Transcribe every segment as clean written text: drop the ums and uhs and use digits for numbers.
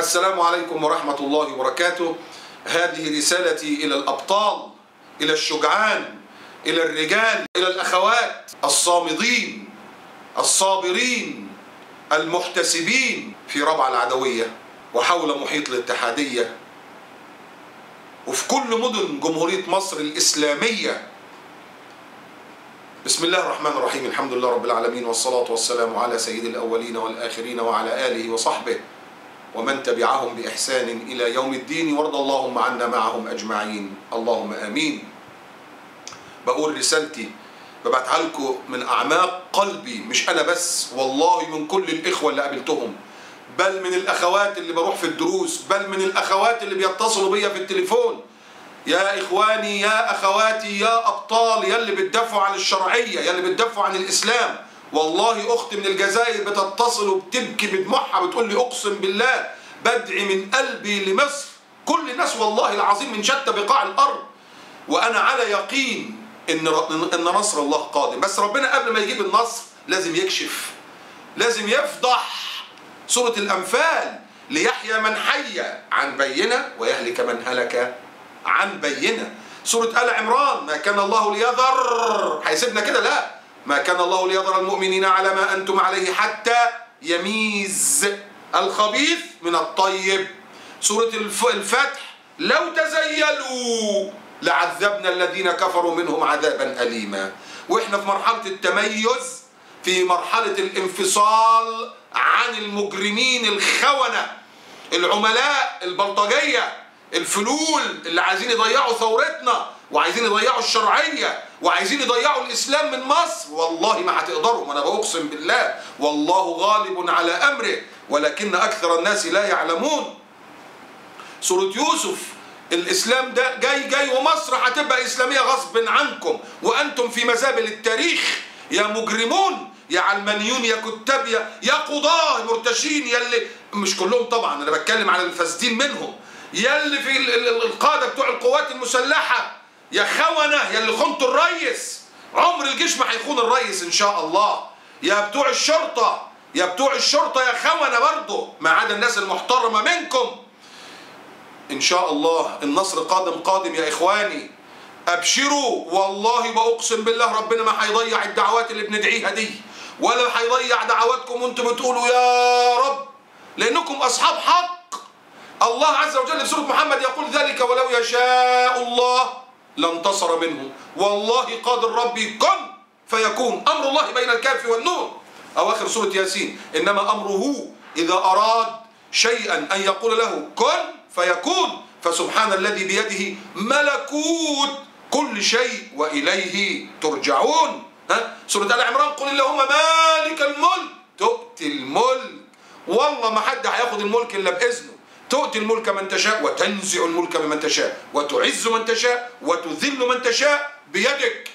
السلام عليكم ورحمة الله وبركاته. هذه رسالتي إلى الأبطال، إلى الشجعان، إلى الرجال، إلى الأخوات الصامدين الصابرين المحتسبين في ربع العدوية وحول محيط الاتحادية وفي كل مدن جمهورية مصر الإسلامية. بسم الله الرحمن الرحيم، الحمد لله رب العالمين، والصلاة والسلام على سيد الأولين والآخرين وعلى آله وصحبه ومن تبعهم بإحسان إلى يوم الدين، وارض اللهم عنا معهم أجمعين، اللهم آمين. بقول رسالتي ببعتها لكم من أعماق قلبي، مش أنا بس، والله من كل الإخوة اللي قابلتهم، بل من الأخوات اللي بروح في الدروس، بل من الأخوات اللي بيتصلوا بيا في التليفون. يا إخواني، يا أخواتي، يا أبطال، يا اللي بتدافعوا عن الشرعية، يا اللي بتدافعوا عن الإسلام. والله أختي من الجزائر بتتصل وبتبكي بدموعها، بتقول لي أقسم بالله بدعي من قلبي لمصر. كل الناس والله العظيم من شتى بقاع الأرض، وأنا على يقين إن نصر الله قادم. بس ربنا قبل ما يجيب النصر لازم يكشف، لازم يفضح. سورة الأنفال: ليحيى من حي عن بينة ويهلك من هلك عن بينة. سورة آل عمران: ما كان الله ليذر، هيسيبنا كده؟ لا، ما كان الله ليذر المؤمنين على ما أنتم عليه حتى يميز الخبيث من الطيب. سورة الفتح: لو تزيلوا لعذبنا الذين كفروا منهم عذابا أليما. وإحنا في مرحلة التميز، في مرحلة الانفصال عن المجرمين الخونة العملاء البلطجية الفلول اللي عايزين يضيعوا ثورتنا وعايزين يضيعوا الشرعية وعايزين يضيعوا الإسلام من مصر. والله ما هتقدروا، أنا بقسم بالله، والله غالب على أمره ولكن أكثر الناس لا يعلمون. سورة يوسف: الإسلام ده جاي ومصر هتبقى إسلامية غصب عنكم وأنتم في مزابل التاريخ يا مجرمون، يا علمانيون، يا كتاب، يا قضاة مرتشين، يا اللي مش كلهم طبعا، أنا بتكلم على الفاسدين منهم، يا اللي في القادة بتوع القوات المسلحة، يا خونة، يا اللي خنتوا الريس. عمر الجيش ما هيخون الريس إن شاء الله. يا بتوع الشرطة، يا بتوع الشرطة، يا خونة برضه، ما عدا الناس المحترمة منكم. إن شاء الله النصر قادم يا إخواني، أبشروا. والله بأقسم بالله ربنا ما هيضيع الدعوات اللي بندعيها دي، ولا هيضيع دعواتكم وانتم بتقولوا يا رب، لأنكم أصحاب حق. الله عز وجل في سورة محمد يقول: ذلك ولو يشاء الله لانتصر منه، والله قادر ربي كن فيكون، أمر الله بين الكاف والنون. أواخر سورة ياسين: إنما أمره إذا أراد شيئا أن يقول له كن فيكون، فسبحان الذي بيده ملكوت كل شيء وإليه ترجعون. سورة آل عمران: قل اللهم مالك الملك تؤتي الملك، والله ما حد هياخد الملك إلا بإذنه. تؤتي الملك من تشاء وتنزع الملك ممن تشاء وتعز من تشاء وتذل من تشاء بيدك.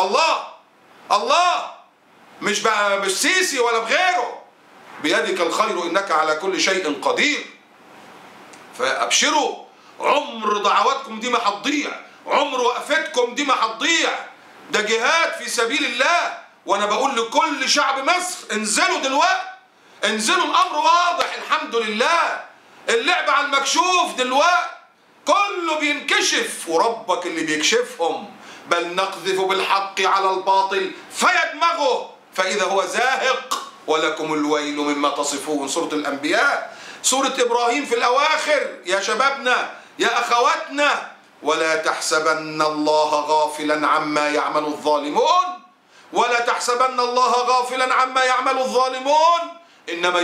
الله مش بقى مش سيسي ولا بغيره، بيدك الخير إنك على كل شيء قدير. فأبشروا، عمر دعواتكم دي ما هتضيع، عمر وقفتكم دي ما هتضيع، ده جهاد في سبيل الله. وأنا بقول لكل شعب مصر: انزلوا دلوقتي، انزلوا، الأمر واضح الحمد لله، اللعب على المكشوف دلوقتي، كله بينكشف وربك اللي بيكشفهم. بل نقذف بالحق على الباطل فيدمغه فإذا هو زاهق ولكم الويل مما تصفون. سورة الأنبياء. سورة إبراهيم في الأواخر: يا شبابنا، يا أخواتنا، ولا تحسبن الله غافلا عما يعمل الظالمون، ولا تحسبن الله غافلا عما يعمل الظالمون، إنما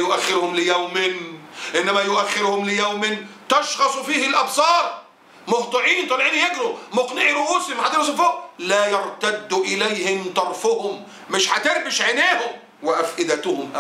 يؤخرهم ليوم تشخص فيه الأبصار، مهطعين طالعين يجروا مقنعي رؤوسهم حاطين فوق، لا يرتد إليهم طرفهم، مش هتربش عينيهم، وأفئدتهم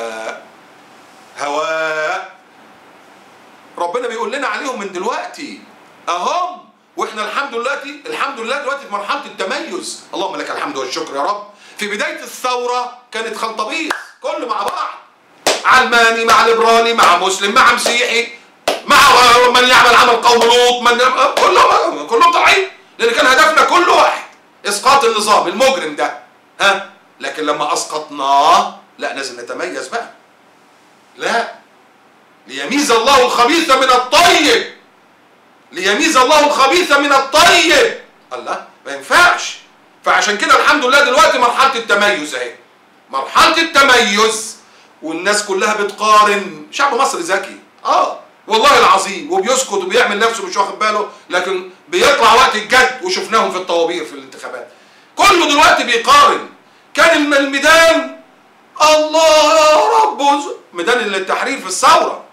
هواء. ربنا بيقول لنا عليهم من دلوقتي أهم، وإحنا الحمد لله دلوقتي في مرحلة التميز. اللهم لك الحمد والشكر يا رب. في بداية الثورة كانت خلطبيط، كله مع بعض، علماني مع ليبرالي مع مسلم مع مسيحي مع من يعمل عمل قوم لوط، كلهم طالعين، لأن كان هدفنا كل واحد إسقاط النظام المجرم ده. لكن لما أسقطناه لا، لازم نتميز بقى. لا، ليميز الله الخبيث من الطيب، ليميز الله الخبيث من الطيب. الله، ما ينفعش. فعشان كده الحمد لله دلوقتي مرحلة التميز اهي، مرحلة التميز، والناس كلها بتقارن. شعب مصر ذكي والله العظيم، وبيسكت وبيعمل نفسه مش واخد باله، لكن بيطلع وقت الجد وشفناهم في الطوابير في الانتخابات. كله دلوقتي بيقارن. كان الميدان الله يا رب، ميدان التحرير في الثورة،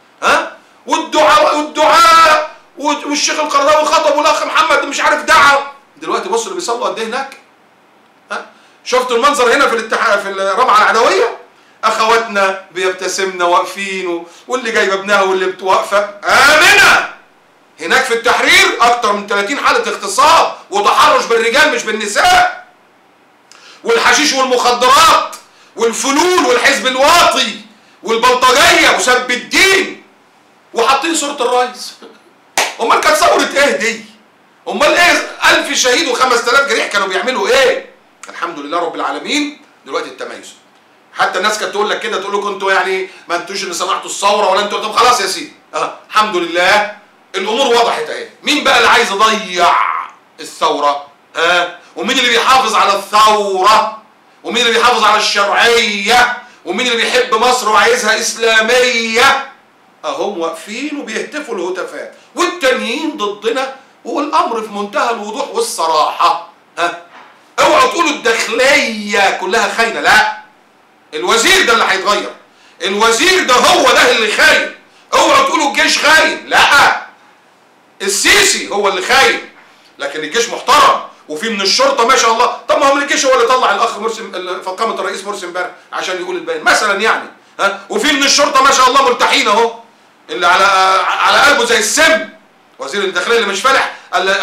والدعاء والشيخ القرضاوي خطب والاخ محمد مش عارف دعا. دلوقتي بص اللي بيصلوا قد ايه هناك. شفتوا المنظر هنا في الرابعه العدويه، اخواتنا بيبتسمنا واقفين، واللي جايبه ابنها واللي واقفه امنه. هناك في التحرير اكتر من 30 حاله اغتصاب وتحرش بالرجال مش بالنساء، والحشيش والمخدرات والفلول والحزب الواطي والبلطجيه وسب الدين، وحاطين صوره الرئيس. امال كانت ثوره ايه دي؟ امال ايه 1000 شهيد و5000 جريح كانوا بيعملوا ايه؟ الحمد لله رب العالمين دلوقتي التميز. حتى الناس كانت تقول لك كده، تقول لكم انتوا يعني ما انتوش اللي صنعتوا الثوره ولا انتوا. طب خلاص يا سيدي، الحمد لله الامور وضحت اهي. مين بقى اللي عايز يضيع الثوره؟ ومين اللي بيحافظ على الثوره؟ ومين اللي بيحافظ على الشرعيه؟ ومين اللي بيحب مصر وعايزها اسلاميه؟ اهم واقفين وبيهتفوا الهتافات، والتانيين ضدنا، والامر في منتهى الوضوح والصراحه. اوعوا تقولوا الداخليه كلها خاينه، لا، الوزير ده اللي هيتغير، الوزير ده هو ده اللي خاين. اوعوا تقولوا الجيش خاين، لا، السيسي هو اللي خاين، لكن الجيش محترم، وفي من الشرطه ما شاء الله. طب ما هو من الجيش هو اللي طلع الاخ مرسي فقامه الرئيس مرسي امبارح عشان يقول البيان مثلا يعني. وفي من الشرطه ما شاء الله ملتحين اهو، اللي على قلبه زي السم. وزير الداخليه اللي مش فالح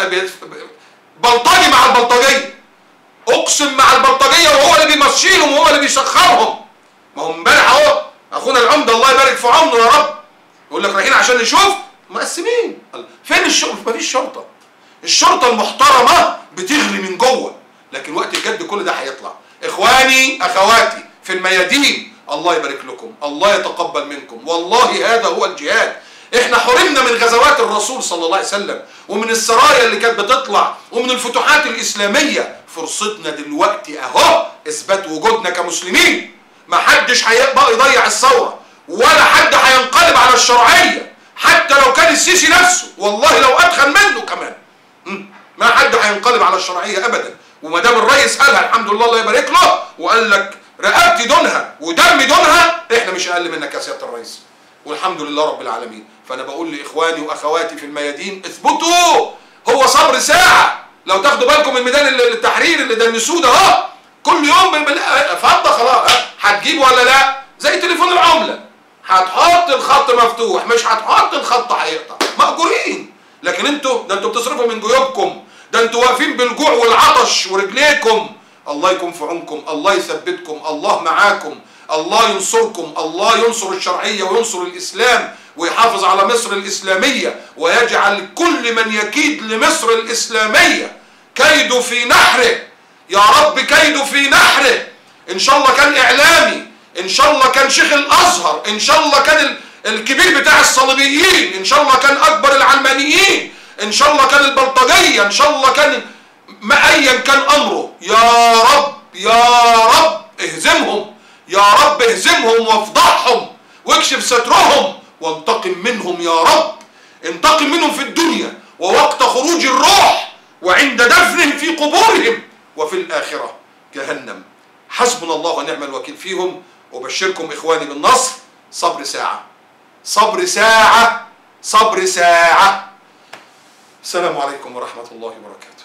بلطجي مع البلطجيه، اقسم مع البلطجيه، وهو اللي بيمشيهم وهو اللي بيسخرهم. ما هو امبارح اهو اخونا العمده الله يبارك في عمره يا رب، يقول لك رايحين عشان نشوف مقسمين. فين الشرطه؟ مفيش شرطه. الشرطه المحترمه بتغلي من جوه، لكن وقت الجد كل ده هيطلع. اخواني اخواتي في الميادين، الله يبارك لكم، الله يتقبل منكم، والله هذا هو الجهاد. احنا حرمنا من غزوات الرسول صلى الله عليه وسلم، ومن السرايا اللي كانت بتطلع، ومن الفتوحات الاسلاميه. فرصتنا دلوقتي اهو اثبات وجودنا كمسلمين. ما حدش هيبقى يضيع الثوره، ولا حد هينقلب على الشرعيه، حتى لو كان السيسي نفسه، والله لو ادخل منه كمان. ما حد هينقلب على الشرعيه ابدا. وما دام الرئيس قالها الحمد لله الله يبارك له، وقال لك رقبتي دونها ودمي دونها، احنا مش اقل منك يا سياده الرئيس، والحمد لله رب العالمين. فانا بقول لاخواني واخواتي في الميادين اثبتوا. هو صبر ساعه. لو تاخدوا بالكم من ميدان التحرير اللي دنسوه ده اهو، كل يوم فضه خلاص. هتجيب ولا لا؟ زي تليفون العمله، هتحط الخط مفتوح، مش هتحط الخط هيقطع. مأجورين. لكن انتوا بتصرفوا من جيوبكم، ده انتوا واقفين بالجوع والعطش ورجليكم. الله يكون في عونكم، الله يثبتكم، الله معاكم، الله ينصركم، الله ينصر الشرعيه وينصر الاسلام، ويحافظ على مصر الإسلامية، ويجعل كل من يكيد لمصر الإسلامية كيده في نحره. يا رب كيده في نحره. إن شاء الله كان إعلامي، إن شاء الله كان شيخ الأزهر، إن شاء الله كان الكبير بتاع الصليبيين، إن شاء الله كان أكبر العلمانيين، إن شاء الله كان البلطجية، إن شاء الله كان ما أيا كان أمره. يا رب يا رب اهزمهم، يا رب اهزمهم وافضحهم واكشف سترهم، وانتقم منهم يا رب. انتقم منهم في الدنيا ووقت خروج الروح وعند دفنهم في قبورهم، وفي الآخرة جهنم. حسبنا الله ونعم الوكيل فيهم. وبشركم إخواني بالنصر. صبر ساعة، صبر ساعة، صبر ساعة. السلام عليكم ورحمة الله وبركاته.